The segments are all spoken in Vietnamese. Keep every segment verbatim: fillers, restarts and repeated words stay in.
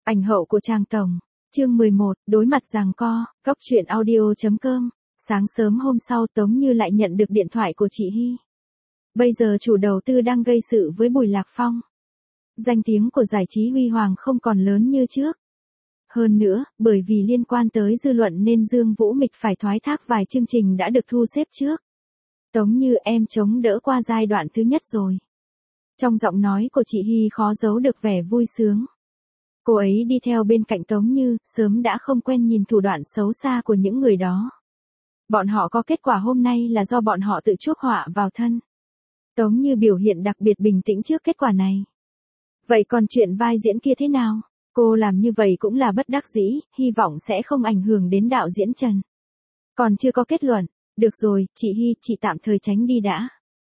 Ảnh hậu của Tràng Tổng. Chương mười một, đối mặt giằng co, Cóc truyện audio chấm com. Sáng sớm hôm sau Tống Như lại nhận được điện thoại của chị Hy. Bây giờ chủ đầu tư đang gây sự với Bùi Lạc Phong. Danh tiếng của giải trí Huy Hoàng không còn lớn như trước. Hơn nữa, bởi vì liên quan tới dư luận nên Dương Vũ Mịch phải thoái thác vài chương trình đã được thu xếp trước. Tống Như, em chống đỡ qua giai đoạn thứ nhất rồi. Trong giọng nói của chị Hy khó giấu được vẻ vui sướng. Cô ấy đi theo bên cạnh Tống Như, sớm đã không quen nhìn thủ đoạn xấu xa của những người đó. Bọn họ có kết quả hôm nay là do bọn họ tự chuốc họa vào thân. Tống Như biểu hiện đặc biệt bình tĩnh trước kết quả này. Vậy còn chuyện vai diễn kia thế nào? Cô làm như vậy cũng là bất đắc dĩ, hy vọng sẽ không ảnh hưởng đến đạo diễn Trần. Còn chưa có kết luận. Được rồi, chị Hy, chị tạm thời tránh đi đã.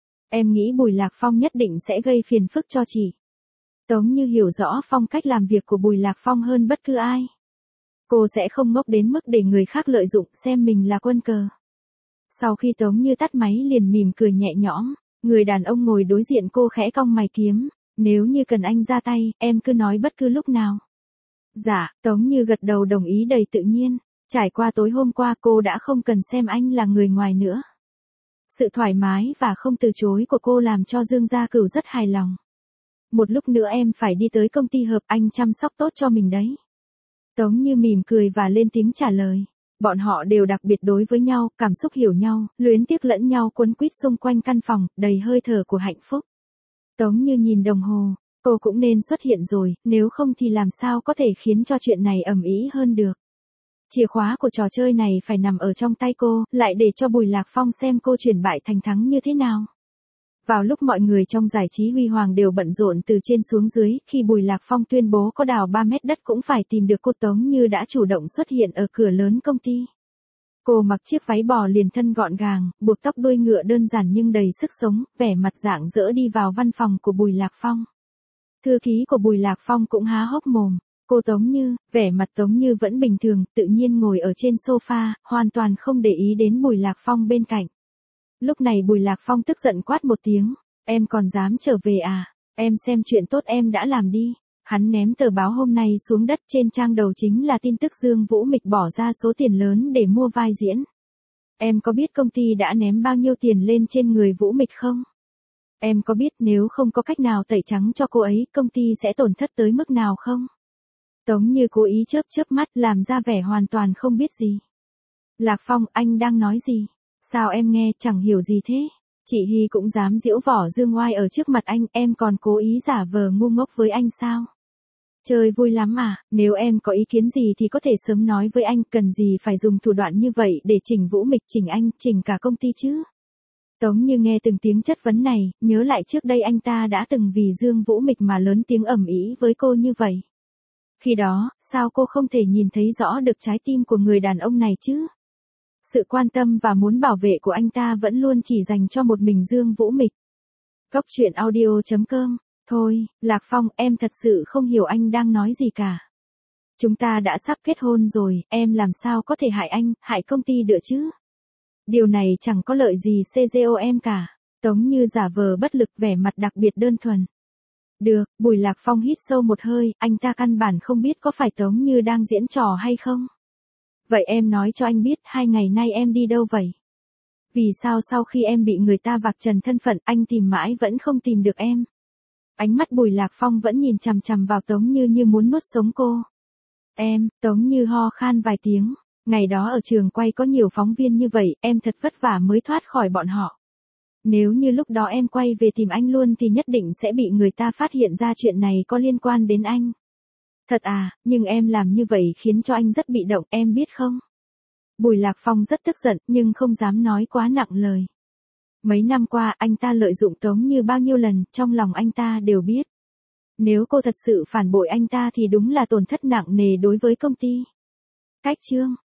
Em nghĩ Bùi Lạc Phong nhất định sẽ gây phiền phức cho chị. Tống Như hiểu rõ phong cách làm việc của Bùi Lạc Phong hơn bất cứ ai. Cô sẽ không ngốc đến mức để người khác lợi dụng xem mình là quân cờ. Sau khi Tống Như tắt máy liền mỉm cười nhẹ nhõm, người đàn ông ngồi đối diện cô khẽ cong mày kiếm, nếu như cần anh ra tay, em cứ nói bất cứ lúc nào. Dạ, Tống Như gật đầu đồng ý đầy tự nhiên, trải qua tối hôm qua cô đã không cần xem anh là người ngoài nữa. Sự thoải mái và không từ chối của cô làm cho Dương Gia Cửu rất hài lòng. Một lúc nữa em phải đi tới công ty hợp, anh chăm sóc tốt cho mình đấy. Tống Như mỉm cười và lên tiếng trả lời. Bọn họ đều đặc biệt đối với nhau, cảm xúc hiểu nhau, luyến tiếc lẫn nhau quấn quýt xung quanh căn phòng, đầy hơi thở của hạnh phúc. Tống Như nhìn đồng hồ, cô cũng nên xuất hiện rồi, nếu không thì làm sao có thể khiến cho chuyện này ầm ĩ hơn được. Chìa khóa của trò chơi này phải nằm ở trong tay cô, lại để cho Bùi Lạc Phong xem cô chuyển bại thành thắng như thế nào. Vào lúc mọi người trong giải trí Huy Hoàng đều bận rộn từ trên xuống dưới, khi Bùi Lạc Phong tuyên bố có đào ba mét đất cũng phải tìm được cô, Tống Như đã chủ động xuất hiện ở cửa lớn công ty. Cô mặc chiếc váy bò liền thân gọn gàng, buộc tóc đuôi ngựa đơn giản nhưng đầy sức sống, vẻ mặt rạng rỡ đi vào văn phòng của Bùi Lạc Phong. Thư ký của Bùi Lạc Phong cũng há hốc mồm. Cô Tống Như, vẻ mặt Tống Như vẫn bình thường, tự nhiên ngồi ở trên sofa, hoàn toàn không để ý đến Bùi Lạc Phong bên cạnh. Lúc này Bùi Lạc Phong tức giận quát một tiếng, em còn dám trở về à, em xem chuyện tốt em đã làm đi. Hắn ném tờ báo hôm nay xuống đất, trên trang đầu chính là tin tức Dương Vũ Mịch bỏ ra số tiền lớn để mua vai diễn. Em có biết công ty đã ném bao nhiêu tiền lên trên người Vũ Mịch không? Em có biết nếu không có cách nào tẩy trắng cho cô ấy, công ty sẽ tổn thất tới mức nào không? Tống Như cố ý chớp chớp mắt, làm ra vẻ hoàn toàn không biết gì. Lạc Phong, anh đang nói gì? Sao em nghe chẳng hiểu gì thế? Chị Hy cũng dám giễu vỏ dương oai ở trước mặt anh, em còn cố ý giả vờ ngu ngốc với anh sao? Chơi vui lắm à, nếu em có ý kiến gì thì có thể sớm nói với anh, cần gì phải dùng thủ đoạn như vậy để chỉnh Vũ Mịch, chỉnh anh, chỉnh cả công ty chứ? Tống Như nghe từng tiếng chất vấn này, nhớ lại trước đây anh ta đã từng vì Dương Vũ Mịch mà lớn tiếng ầm ĩ với cô như vậy. Khi đó, sao cô không thể nhìn thấy rõ được trái tim của người đàn ông này chứ? Sự quan tâm và muốn bảo vệ của anh ta vẫn luôn chỉ dành cho một mình Dương Vũ Mịch. Cóc truyện audio chấm com. Thôi, Lạc Phong, em thật sự không hiểu anh đang nói gì cả. Chúng ta đã sắp kết hôn rồi, em làm sao có thể hại anh, hại công ty được chứ? Điều này chẳng có lợi gì xê giê ô em cả. Tống Như giả vờ bất lực, vẻ mặt đặc biệt đơn thuần. Được, Bùi Lạc Phong hít sâu một hơi, anh ta căn bản không biết có phải Tống Như đang diễn trò hay không. Vậy em nói cho anh biết, hai ngày nay em đi đâu vậy? Vì sao sau khi em bị người ta vạch trần thân phận, anh tìm mãi vẫn không tìm được em? Ánh mắt Bùi Lạc Phong vẫn nhìn chằm chằm vào Tống Như như muốn nuốt sống cô. Em, Tống Như ho khan vài tiếng, ngày đó ở trường quay có nhiều phóng viên như vậy, em thật vất vả mới thoát khỏi bọn họ. Nếu như lúc đó em quay về tìm anh luôn thì nhất định sẽ bị người ta phát hiện ra chuyện này có liên quan đến anh. Thật à, nhưng em làm như vậy khiến cho anh rất bị động, em biết không? Bùi Lạc Phong rất tức giận, nhưng không dám nói quá nặng lời. Mấy năm qua anh ta lợi dụng Tống Như bao nhiêu lần, trong lòng anh ta đều biết. Nếu cô thật sự phản bội anh ta thì đúng là tổn thất nặng nề đối với công ty. Cách chương